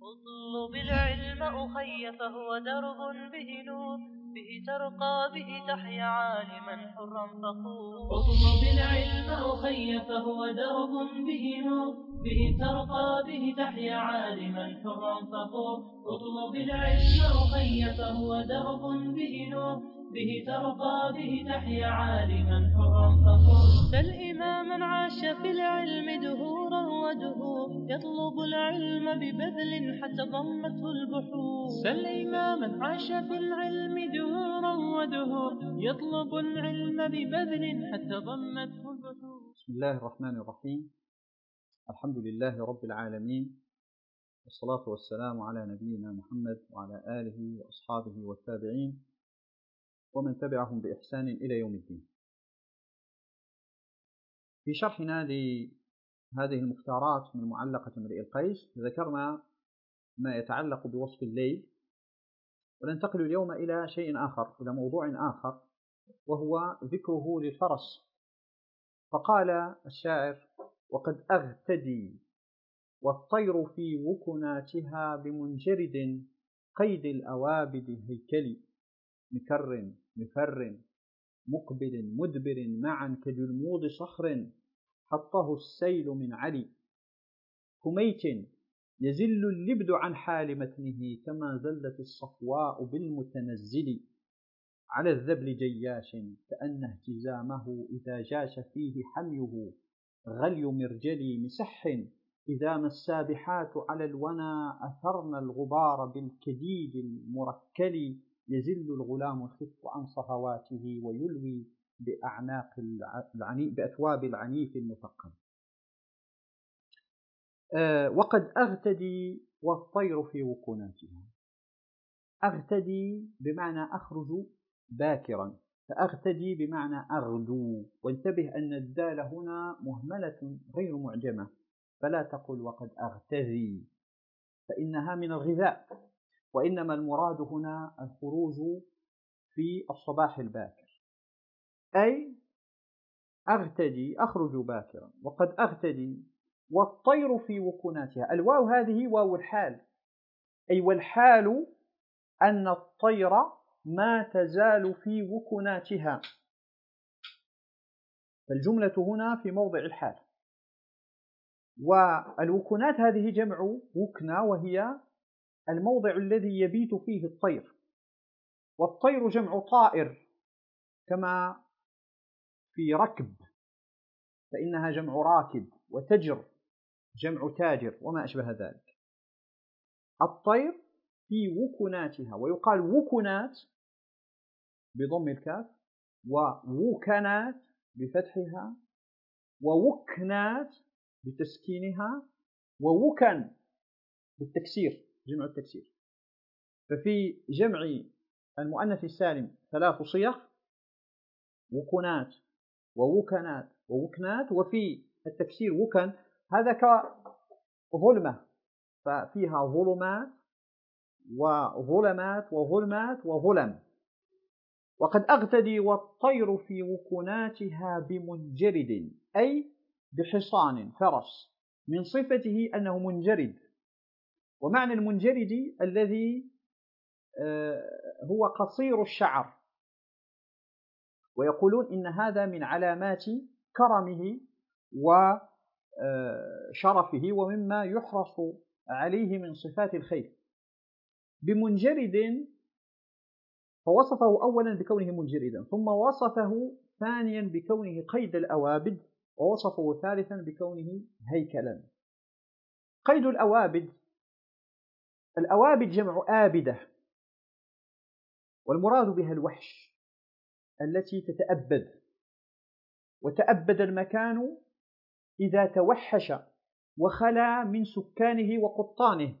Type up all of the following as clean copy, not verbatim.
اطلب العلم أخي فهو درب به نور، به ترقى به تحيا عالما حرا فخور. اطلب العلم أخي فهو درب به نور، به ترقى به تحيا عالما حرا فخور. اطلب العلم أخي فهو درب به نور، به ترقى به تحيا عالما حرا فخور. سل إماما عاش في العلم دهورا ودهور، يطلب العلم ببذل حتى ضمته البحور. سل إماما عاش في العلم دهورا ودهور، يطلب العلم ببذل حتى ضمته البحور. بسم الله الرحمن الرحيم. الحمد لله رب العالمين، والصلاة والسلام على نبينا محمد وعلى آله وأصحابه والتابعين ومن تبعهم بإحسان إلى يوم الدين. في شرحنا لهذه المختارات من معلقة امرئ القيس ذكرنا ما يتعلق بوصف الليل، وننتقل اليوم إلى شيء آخر، إلى موضوع آخر، وهو ذكره للفرس. فقال الشاعر: وقد أغتدي والطير في وكناتها بمنجرد قيد الأوابد هيكلي، مكر مفر مقبل مدبر معا كجلمود صخر حطه السيل من علي، كميت يزل اللبد عن حال متنه كما زلت الصفواء بالمتنزل، على الذبل جياش كأن اهتزامه إذا جاش فيه حميه غلي مرجلي مسح، إذا ما السابحات على الونى أثرن الغبار بالكديد المركل، يزل الغلام الخف عن صهواته ويلوي بأثواب العنيف المثقل. وقد أغتدي والطير في وكناتها. أغتدي بمعنى أخرج باكرا، فأغتدي بمعنى أغدو. وانتبه أن الدال هنا مهملة غير معجمة، فلا تقل وقد أغتذي فإنها من الغذاء، وإنما المراد هنا الخروج في الصباح الباكر، أي أغتدي أخرج باكرا. وقد أغتدي والطير في وكناتها. الواو هذه واو الحال، أي والحال أن الطير ما تزال في وكناتها، فالجملة هنا في موضع الحال. والوكنات هذه جمع وكنة، وهي الموضع الذي يبيت فيه الطير، والطير جمع طائر، كما في ركب فإنها جمع راكب، وتجر جمع تاجر، وما أشبه ذلك. الطير في وكناتها، ويقال وكنات بضم الكاف، ووكنات بفتحها، ووكنات بتسكينها، ووكن بالتكسير جمع التكسير. ففي جمع المؤنث السالم 3 صيغ: وكنات ووكنات ووكنات، وفي التكسير وكن. هذا كظلمة، ففيها ظلمات وظلمات وظلمات وظلم. وقد أغتدي والطير في وكناتها بمنجرد، أي بحصان فرس، من صفته أنه منجرد. ومعنى المنجرد الذي هو قصير الشعر، ويقولون إن هذا من علامات كرمه وشرفه، ومما يحرص عليه من صفات الخير. بمنجرد، فوصفه أولا بكونه منجردا، ثم وصفه ثانيا بكونه قيد الأوابد، ووصفه ثالثا بكونه هيكلا. قيد الأوابد، الأوابد جمع آبدة، والمراد بها الوحش التي تتأبد، وتأبد المكان إذا توحش وخلا من سكانه وقطانه.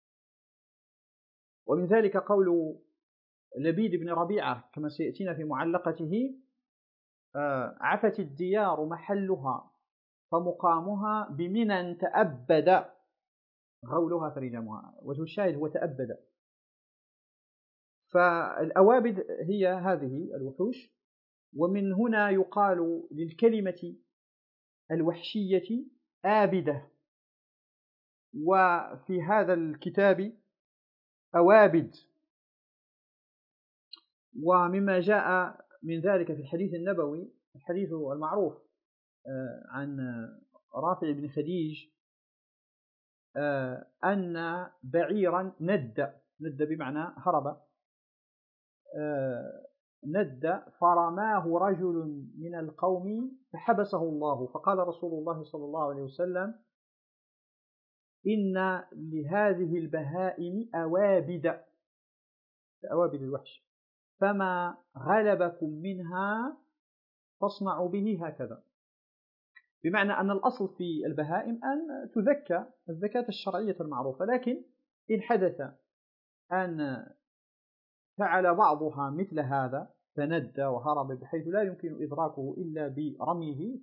ومن ذلك قول لبيد بن ربيعة كما سيأتينا في معلقته: عفت الديار محلها فمقامها بمنى تأبد غولها فرجامها. وجه الشاهد هو تأبد. فالأوابد هي هذه الوحوش. ومن هنا يقال للكلمة الوحشية آبدة، وفي هذا الكتاب أوابد. ومما جاء من ذلك في الحديث النبوي الحديث المعروف عن رافع بن خديج أن بعيرا ند بمعنى هرب، ند فرماه رجل من القوم فحبسه الله، فقال رسول الله صلى الله عليه وسلم: إن لهذه البهائم أوابد الوحش، فما غلبكم منها فاصنعوا به هكذا. بمعنى أن الأصل في البهائم أن تزكى الزكاة الشرعية المعروفة، لكن إن حدث أن فعل بعضها مثل هذا فند وهرب بحيث لا يمكن إدراكه إلا برميه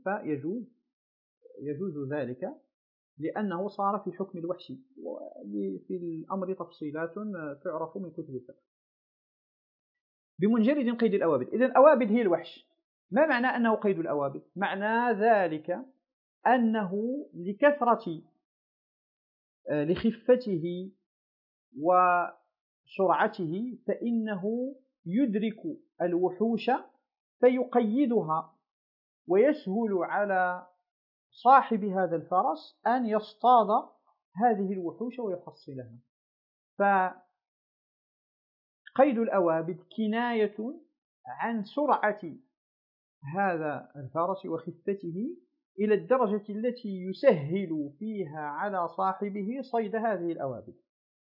يجوز ذلك، لأنه صار في حكم الوحش. وفي الأمر تفصيلات تعرف من كتب الفقه. بمجرد قيد الأوابد، إذن الأوابد هي الوحش. ما معنى أنه قيد الأوابد؟ معنى ذلك أنه لخفته وسرعته فإنه يدرك الوحوش فيقيدها، ويسهل على صاحب هذا الفرس أن يصطاد هذه الوحوش ويحصلها. فقيد الأوابد كناية عن سرعة هذا الفرس وخفته إلى الدرجة التي يسهل فيها على صاحبه صيد هذه الأوابد.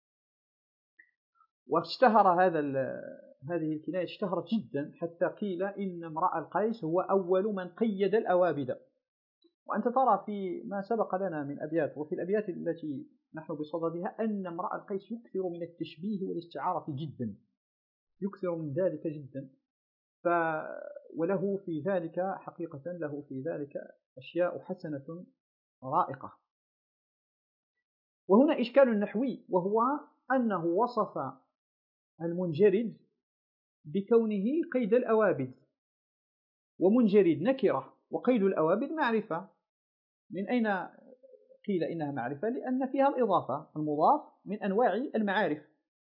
واشتهر هذه الكناية اشتهرت جدا، حتى قيل إن امرأ القيس هو أول من قيد الأوابد. وأنت ترى في ما سبق لنا من أبيات وفي الأبيات التي نحن بصددها أن امرأ القيس يكثر من التشبيه والاستعارة جدا، يكثر من ذلك جدا. وله في ذلك حقيقة له في ذلك أشياء حسنة رائقة. وهنا إشكال نحوي، وهو أنه وصف المنجرد بكونه قيد الأوابد، ومنجرد نكرة وقيد الأوابد معرفة. من أين قيل إنها معرفة؟ لأن فيها الإضافة، المضاف من أنواع المعارف.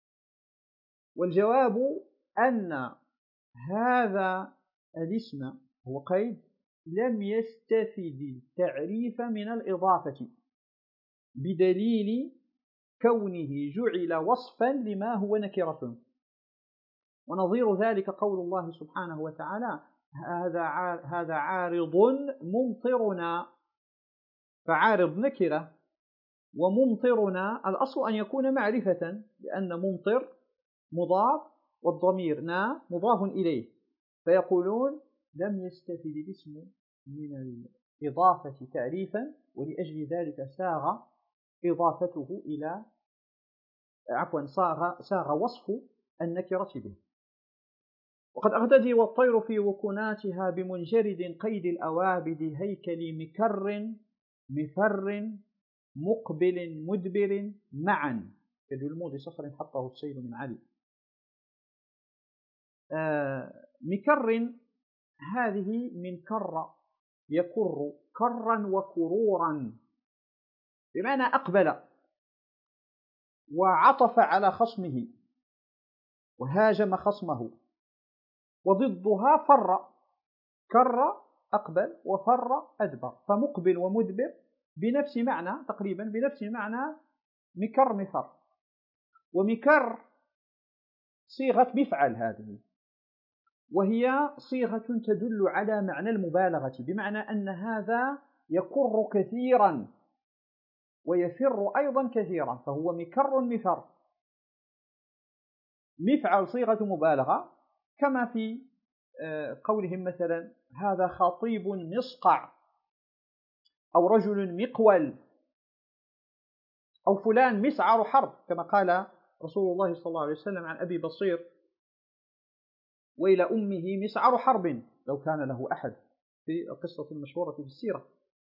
والجواب أن هذا الاسم هو قيد لم يستفد التعريف من الإضافة، بدليل كونه جعل وصفا لما هو نكرة. ونظير ذلك قول الله سبحانه وتعالى: هذا عارض ممطرنا. فعارض نكرة، وممطرنا الأصل أن يكون معرفة، لأن ممطر مضاف والضمير مضاف إليه، فيقولون لم يستفد الاسم من الإضافة تعريفا، ولأجل ذلك ساغ إضافته ساغ وصف النكرة به. وقد أغتدي والطير في وكناتها بمنجرد قيد الأوابد هيكل مكر مفر مقبل مدبر معا كجلمود صخر حطه السيل من علي. مكر هذه من كر يكر كرا وكرورا، بمعنى أقبل وعطف على خصمه وهاجم خصمه. وضدها فر، كر أقبل وفر أدبر، فمقبل ومدبر بنفس معنى تقريبا بنفس معنى مكر مفر. ومكر صيغة مفعل هذه، وهي صيغة تدل على معنى المبالغة، بمعنى أن هذا يكر كثيرا ويفر أيضا كثيرا، فهو مكر مفر. مفعل صيغة مبالغة، كما في قولهم مثلا هذا خطيب مصقع، أو رجل مقول، أو فلان مسعر حرب، كما قال رسول الله صلى الله عليه وسلم عن أبي بصير: ويل أمه مسعر حرب لو كان له أحد، في القصة المشهورة في السيرة.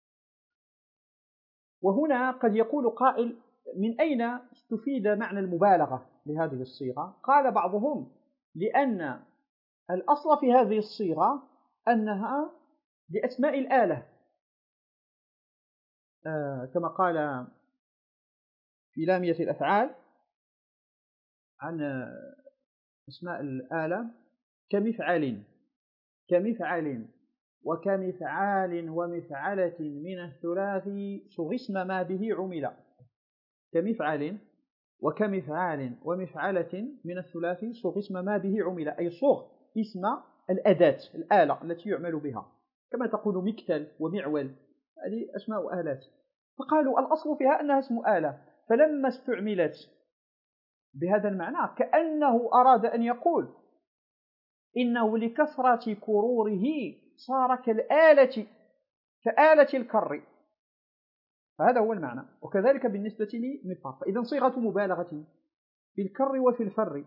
وهنا قد يقول قائل: من أين استفيد معنى المبالغة لهذه الصيغة؟ قال بعضهم: لأن الأصل في هذه الصيغة أنها لأسماء الآلة، كما قال في لامية الأفعال عن أسماء الآلة كمفعل، كمفعل وكمفعال ومفعلة من الثلاثي صغ اسم ما به عمل. كمفعل وكمفعال ومفعلة من الثلاثي صغ اسم ما به عمل، أي صغ اسم الأداة الآلة التي يعمل بها، كما تقول مكتل ومعول، هذه أسماء آلات. فقالوا الأصل فيها أنها اسم آلة، فلما استعملت بهذا المعنى كأنه أراد أن يقول إنه لكثرة كروره صار كالآلة، كآلة الكر، فهذا هو المعنى. وكذلك بالنسبة لمفر، فإذا صيغة مبالغة في الكر وفي الفر.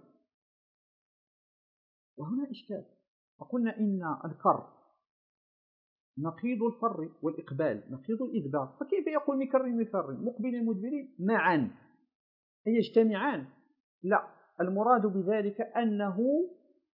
وهنا إشكال، فقلنا إن الكر نقيض الفر والإقبال نقيض الإدبار، فكيف يقول مكر مفر مقبل مدبر معا أي يجتمعان؟ لا، المراد بذلك أنه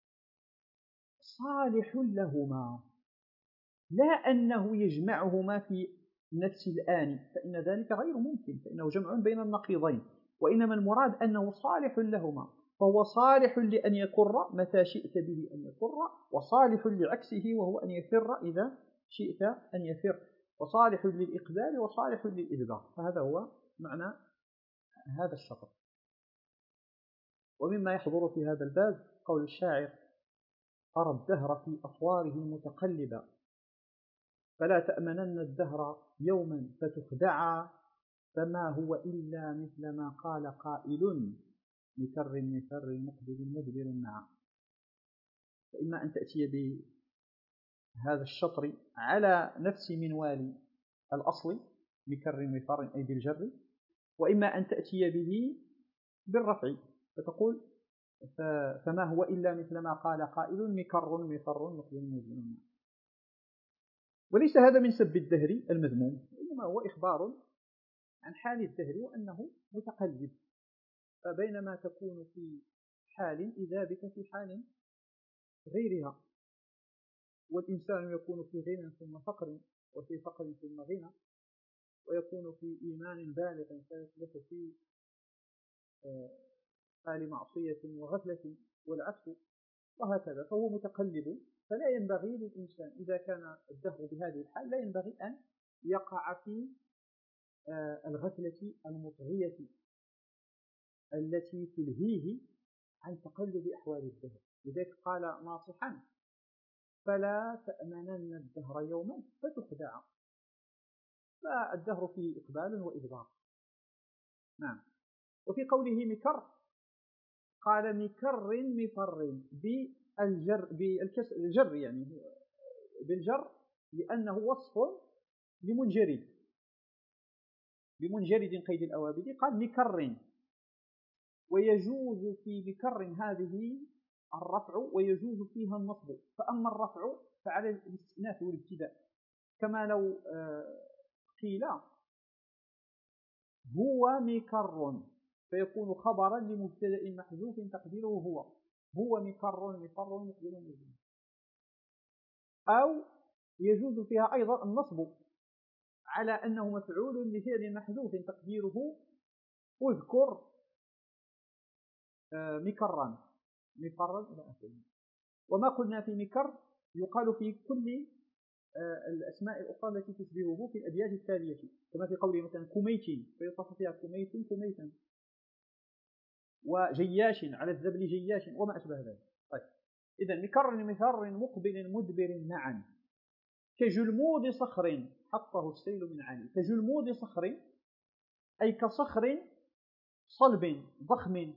صالح لهما، لا أنه يجمعهما في نفس الآن، فإن ذلك غير ممكن، فإنه جمع بين النقيضين، وإنما المراد أنه صالح لهما، فهو صالح لأن يكر متى شئت به أن يكر، وصالح لعكسه وهو أن يفر إذا شئت أن يفر، وصالح للإقبال وصالح للإدبار. فهذا هو معنى هذا الشطر. ومما يحضر في هذا الباب قول الشاعر: أرى الدهر في أطواره متقلبا، فلا تأمنن الدهر يوما فتخدعا، فما هو إلا مثل ما قال قائل، مكر مفر مقبل مدبر معا. فإما أن تأتي بهذا الشطر على نفس منوال الأصل مكر مفر أي بالجر، وإما أن تأتي به بالرفع فتقول فما هو إلا مثل ما قال قائل، مكر مفر مقبل مدبر معا. وليس هذا من سب الدهر المذموم، إنما هو إخبار عن حال الدهر وأنه متقلب، فبينما تكون في حال إذا بك في حال غيرها، والإنسان يكون في غنى ثم فقر، وفي فقر ثم غنى، ويكون في إيمان بالغ فيصبح في حال معصية وغفلة والعكس، وهكذا، فهو متقلب. فلا ينبغي للإنسان إذا كان الدهر بهذه الحال لا ينبغي أن يقع في الغفلة المطغية التي تلهيه عن تقلب أحوال الدهر. لذلك قال ناصحا: فلا تأمنن الدهر يوما فتخدع، فالدهر فيه إقبال وإدبار. نعم. وفي قوله مكر قال مكر مفر بالجر، يعني بالجر، لأنه وصف لمنجرد قيد الأوابد. قال مكر، ويجوز في مكر هذه الرفع ويجوز فيها النصب، فأما الرفع فعلى الاستئناف والابتداء، كما لو قيل هو مكر فيكون خبرا لمبتدأ محذوف تقديره هو مكر مفر مقبل مدبر. أو يجوز فيها أيضا النصب على أنه مفعول لفعل محذوف تقديره اذكر مكرا مفرا إلى آخره. وما قلنا في مكر يقال في كل الأسماء الأخرى التي تشبهه في الأبيات التالية، كما في قوله مثلا كميت فيصف فيها كميت كميتا، وجياش على الذبل جياش، وما أشبه ذلك. طيب، إذا مكر مفر مقبل مدبر معا، كجلمود صخر حطه السيل من عالي. كجلمود صخر أي كصخر صلب ضخم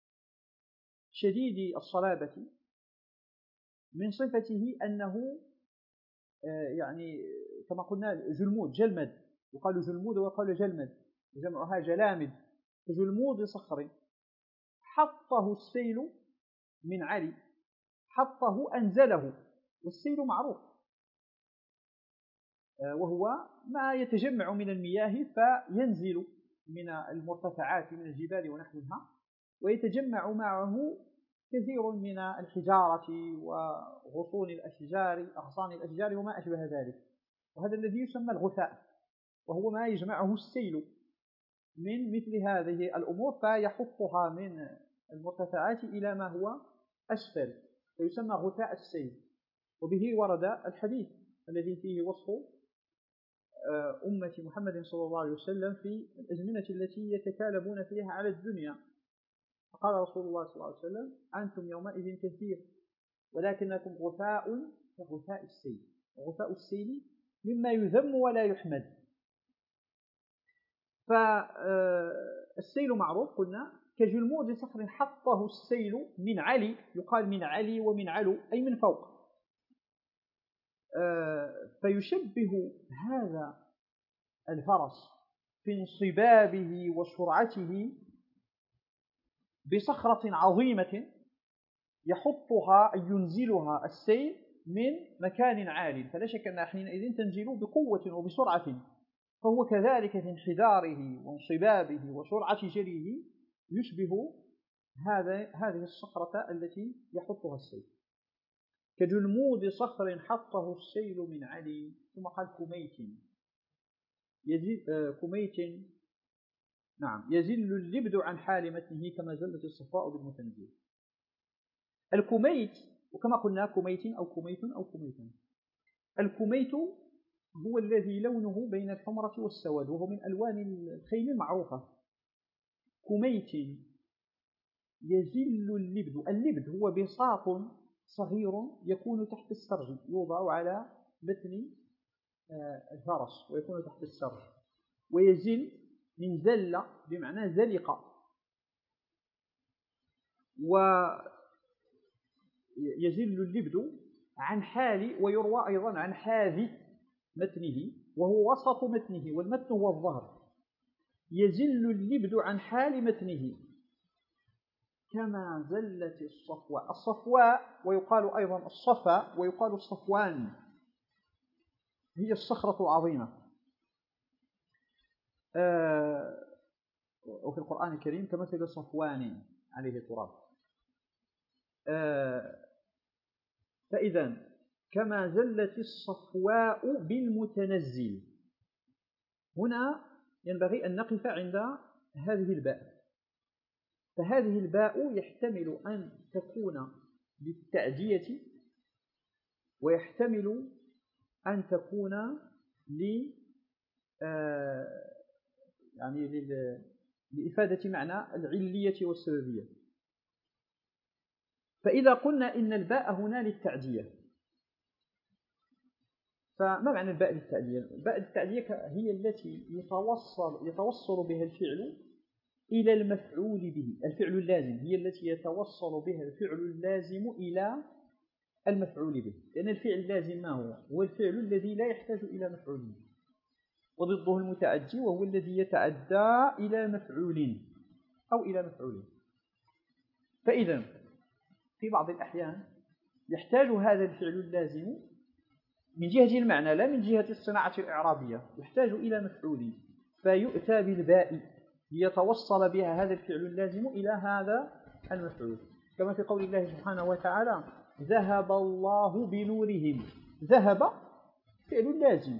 شديد الصلابة، من صفته أنه يعني كما قلنا جلمود جلمد، يقال جلمود ويقال جلمد، جمعها جلامد. كجلمود صخر حطه السيل من علي، حطه أنزله، والسيل معروف وهو ما يتجمع من المياه فينزل من المرتفعات من الجبال ونحوها، ويتجمع معه كثير من الحجارة وغصون الأشجار أغصان الأشجار وما أشبه ذلك، وهذا الذي يسمى الغثاء، وهو ما يجمعه السيل من مثل هذه الأمور فيحطها من المرتفعات إلى ما هو أسفل، فيسمى غثاء السيل. وبه ورد الحديث الذي فيه وصف أمة محمد صلى الله عليه وسلم في الأزمنة التي يتكالبون فيها على الدنيا. فقال رسول الله صلى الله عليه وسلم: أنتم يومئذ كثير ولكنكم غثاء كغثاء السيل. غثاء السيل مما يذم ولا يحمد. فالسيل معروف قلنا كجلمود صخر حطه السيل من علي، يقال من علي ومن علو أي من فوق. فيشبه هذا الفرس في انصبابه وسرعته بصخرة عظيمة يحطها أي ينزلها السيل من مكان عال، فلا شك أنها حينئذ تنزل بقوة وبسرعة. فهو كذلك في انحداره وانصبابه وسرعة جريه يشبه هذه الصخرة التي يحطها السيل. كجلمود صخر حطه السيل من علي. ثم قال كميت. كميت نعم يزل اللبد عن حال متنه كما زلت الصفاء بالمتنزل. الكميت، وكما قلنا كميت أو كميت أو كميتا. الكميت هو الذي لونه بين الحمرة والسواد، وهو من ألوان الخيل المعروفة. كميت يزل اللبد. اللبد هو بساط صغير يكون تحت السرج، يوضع على متن الفرس ويكون تحت السرج. ويزل من زل بمعنى زلق. ويزل اللبد عن حال، ويروى أيضا عن حاذ متنه، وهو وسط متنه، والمتن هو الظهر. يزل اللبد عن حال متنه كما زلت الصفواء. الصفواء ويقال أيضا الصفا ويقال الصفوان، هي الصخرة العظيمة. وفي القرآن الكريم كمثل صفوان عليه تراب. فإذا كما زلت الصفواء بالمتنزل. هنا ينبغي أن نقف عند هذه الباء. فهذه الباء يحتمل أن تكون للتعدية، ويحتمل أن تكون لإفادة معنى العلية والسببية. فإذا قلنا إن الباء هنا للتعدية، فما معنى الباء للتعدية؟ الباء للتعدية هي التي يتوصل بها الفعل إلى المفعول به. الفعل اللازم هي التي يتوصل بها الفعل اللازم إلى المفعول به، لأن الفعل اللازم ما هو؟ هو الفعل الذي لا يحتاج إلى مفعول به، وضده المتعدي وهو الذي يتعدى إلى مفعول أو إلى مفعول. فإذا في بعض الأحيان يحتاج هذا الفعل اللازم من جهة المعنى لا من جهة الصناعة الإعرابية، يحتاج إلى مفعول، فيؤتى بالباء ليتوصل بها هذا الفعل اللازم إلى هذا المفعول، كما في قول الله سبحانه وتعالى: ذهب الله بنورهم. ذهب فعل لازم،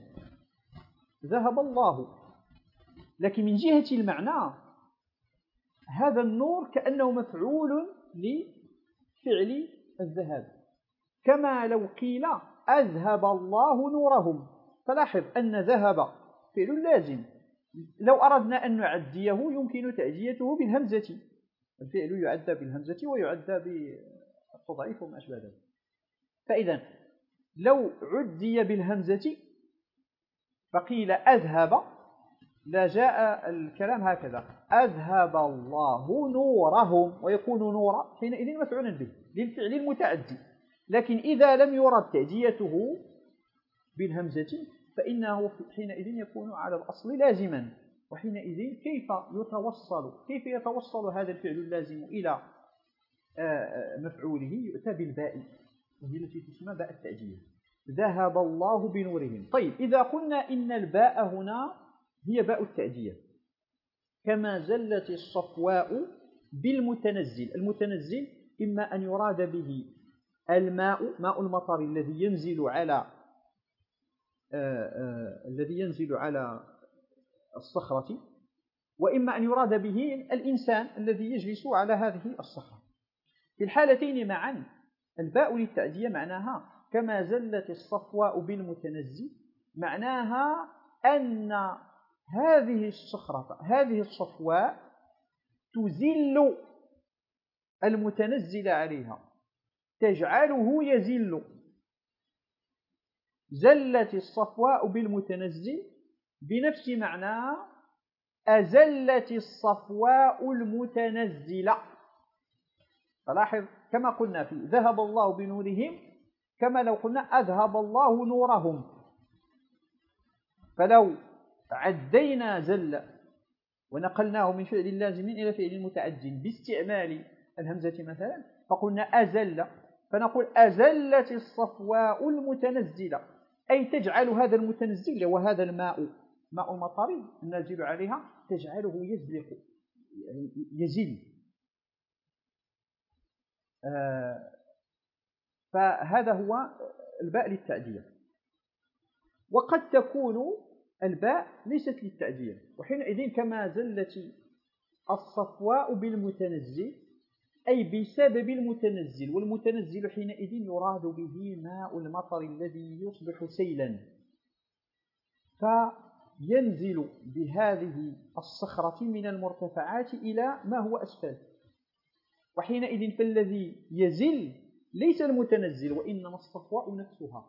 ذهب الله، لكن من جهة المعنى هذا النور كأنه مفعول لفعل الذهاب، كما لو قيل أذهب الله نورهم. فلاحظ أن ذهب فعل لازم، لو أردنا أن نعديه يمكن تعديته بالهمزة. الفعل يعدى بالهمزة ويعدى بالتضعيف وما أشبه ذلك. فإذا لو عدي بالهمزة فقيل أذهب لجاء الكلام هكذا: أذهب الله نورهم، ويكون نور حينئذ مفعولا به للفعل المتعدي. لكن إذا لم يرد تعديته بالهمزة فإنه حينئذ يكون على الأصل لازما. وحينئذ كيف يتوصل هذا الفعل اللازم إلى مفعوله؟ يؤتى بالباء، وهي التي تسمى باء التعدية. ذهب الله بنورهم. طيب، إذا قلنا إن الباء هنا هي باء التعدية، كما زلت الصفواء بالمتنزل. المتنزل إما أن يراد به الماء، ماء المطر الذي ينزل على الصخرة، وإما أن يراد به الإنسان الذي يجلس على هذه الصخرة. في الحالتين معا الباء للتعدية معناها كما زلت الصفواء بالمتنزي، معناها أن هذه الصخرة هذه الصفواء تزل المتنزل عليها، تجعله يزل. زلت الصفواء بالمتنزل بنفس معنى أزلت الصفواء المتنزلة. فلاحظ كما قلنا في ذهب الله بنورهم، كما لو قلنا أذهب الله نورهم. فلو عدينا زل ونقلناه من فعل لازم إلى فعل متعد باستعمال الهمزة مثلا، فقلنا أزل، فنقول أزلت الصفواء المتنزلة، أي تجعل هذا المتنزل وهذا الماء ماء المطر النازل عليها تجعله يزلق يزل. فهذا هو الباء للتعدية. وقد تكون الباء ليست للتعدية، وحينئذ كما زلت الصفواء بالمتنزل أي بسبب المتنزل، والمتنزل حينئذ يراد به ماء المطر الذي يصبح سيلا، فينزل بهذه الصخرة من المرتفعات إلى ما هو أسفل. وحينئذ فالذي يزل ليس المتنزل وإنما الصفواء نفسها،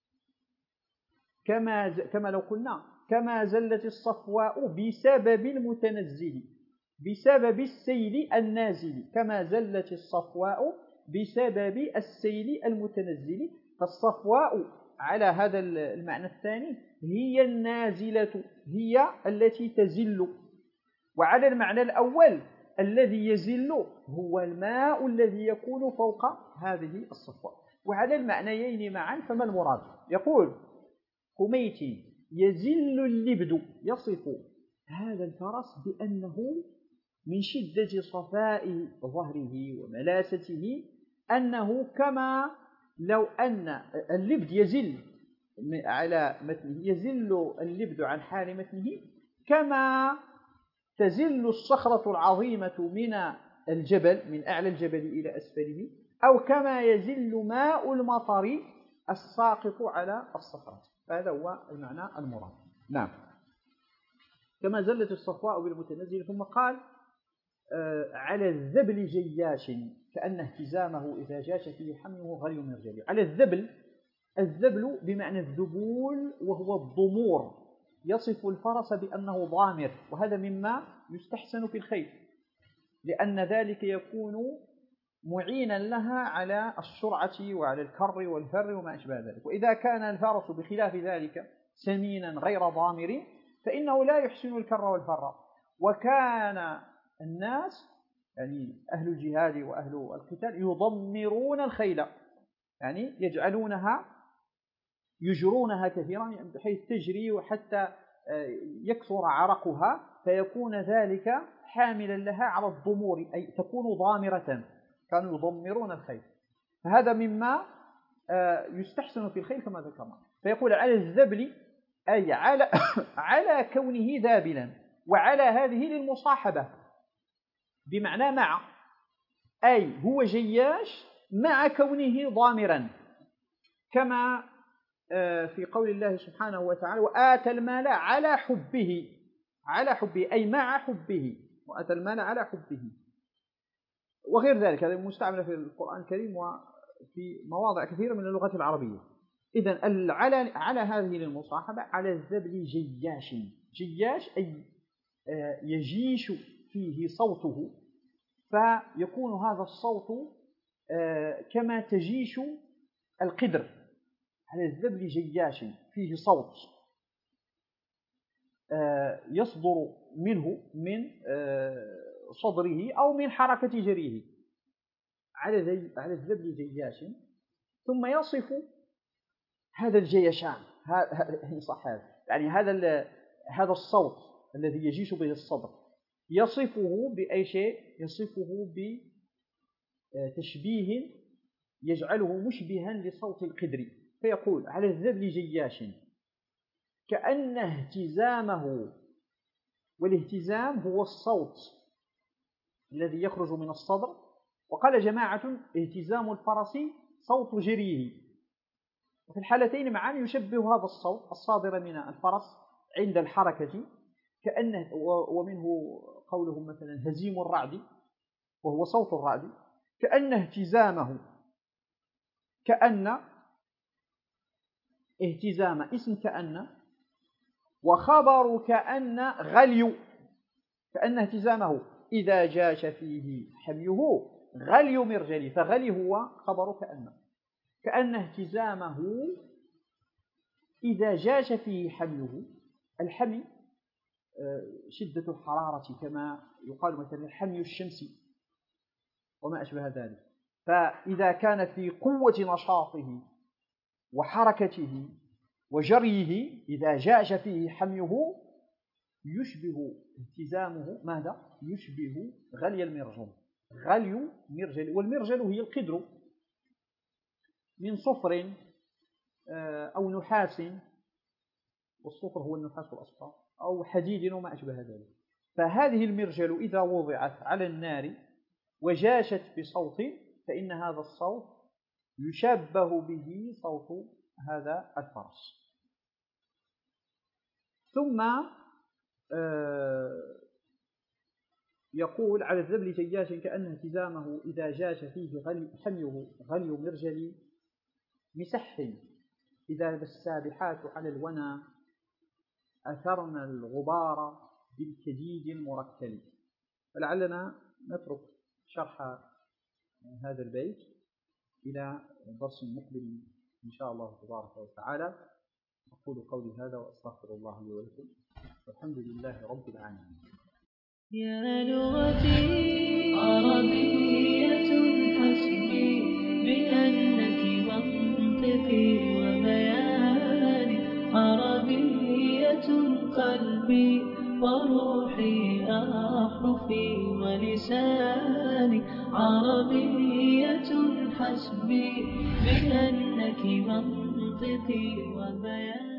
كما لو قلنا كما زلت الصفواء بسبب المتنزل، بسبب السيل النازل، كما زلت الصفواء بسبب السيل المتنزل. فالصفواء على هذا المعنى الثاني هي النازلة، هي التي تزل. وعلى المعنى الأول الذي يزل هو الماء الذي يكون فوق هذه الصفواء. وعلى المعنيين معا فما المراد؟ يقول حميتي يزل اللبد، يصف هذا الفرس بأنه من شدة صفاء ظهره وملاسته، أنه كما لو أن اللبد يزل على متنه، يزل اللبد عن حال متنه كما تزل الصخرة العظيمة من الجبل، من أعلى الجبل إلى أسفله، أو كما يزل ماء المطر الساقط على الصخرة. هذا هو المعنى المراد. نعم، كما زلت الصفواء بالمتنزل. ثم قال على الذبل جياش كأن اهتزامه إذا جاش فيه حمله غلي مرجلي. على الذبل، الذبل بمعنى الذبول وهو الضمور، يصف الفرس بأنه ضامر، وهذا مما يستحسن في الخيل، لأن ذلك يكون معينا لها على السرعة وعلى الكر والفر وما أشبه ذلك. وإذا كان الفرس بخلاف ذلك سمينا غير ضامر فإنه لا يحسن الكر والفر. وكان الناس يعني أهل الجهاد وأهل القتال يضمرون الخيل، يعني يجعلونها يجرونها كثيرا بحيث تجري وحتى يكثر عرقها، فيكون ذلك حاملا لها على الضمور، أي تكون ضامرة. كانوا يضمرون الخيل، فهذا مما يستحسن في الخيل كما ذكرنا. فيقول على الذبل أي على كونه ذابلا، وعلى هذه للمصاحبة بمعنى مع، أي هو جياش مع كونه ضامرا، كما في قول الله سبحانه وتعالى وآتى المال على حبه، على حبه أي مع حبه، وآتى المال على حبه، وغير ذلك. هذا مستعمل في القرآن الكريم وفي مواضع كثيرة من اللغة العربية. إذن على هذه للمصاحبة. على الذبل جياش، جياش أي يجيش فيه صوته، فيكون هذا الصوت كما تجيش القدر. على الذبل جياش فيه صوت يصدر منه من صدره أو من حركة جريه. على الذبل جياش. ثم يصف هذا الجيشان، صح، يعني هذا الصوت الذي يجيش به الصدر، يصفه بأي شيء؟ يصفه بتشبيه يجعله مشبها لصوت القدر. فيقول على الذبل جياش كأن اهتزامه والاهتزام هو الصوت الذي يخرج من الصدر. وقال جماعة اهتزام الفرس صوت جريه، وفي الحالتين معا يشبه هذا الصوت الصادر من الفرس عند الحركة كأنه، ومنه قولهم مثلا هزيم الرعد، وهو صوت الرعد، كأن اهتزامه، كأن اهتزام اسم كأن، وخبر كأن غلي، كأن اهتزامه إذا جاش فيه حميه غلي مرجلي، فغلي هو خبر كأن، كأن اهتزامه إذا جاش فيه حميه. الحمي شدة الحرارة، كما يقال مثلا الحمي الشمسي وما أشبه ذلك. فإذا كان في قوة نشاطه وحركته وجريه إذا جاش فيه حميه يشبه اهتزامه ماذا؟ يشبه غلي المرجل، غلي مرجل. والمرجل هي القدر من صفر أو نحاس، والصفر هو النحاس الأصفر، أو حديد وما أشبه ذلك. فهذه المرجل إذا وضعت على النار وجاشت بصوت فإن هذا الصوت يشبه به صوت هذا الفرس. ثم يقول على الذبل جياش كأن اهتزامه إذا جاش فيه حميه غلي مرجلي، مسح إذا السابحات على الونى أثرن الغبار بالكديد المركل. فلعلنا نترك شرح هذا البيت إلى درس مقبل إن شاء الله تبارك وتعالى. أقول قولي هذا وأستغفر الله لي ولكم، والحمد لله رب العالمين. يا لغتي عربية حسبي بأنك منطقي وبياني، عربية قلبي وروحي أحرفي ولساني، عربية حسبي بأنك منطقي وبياني.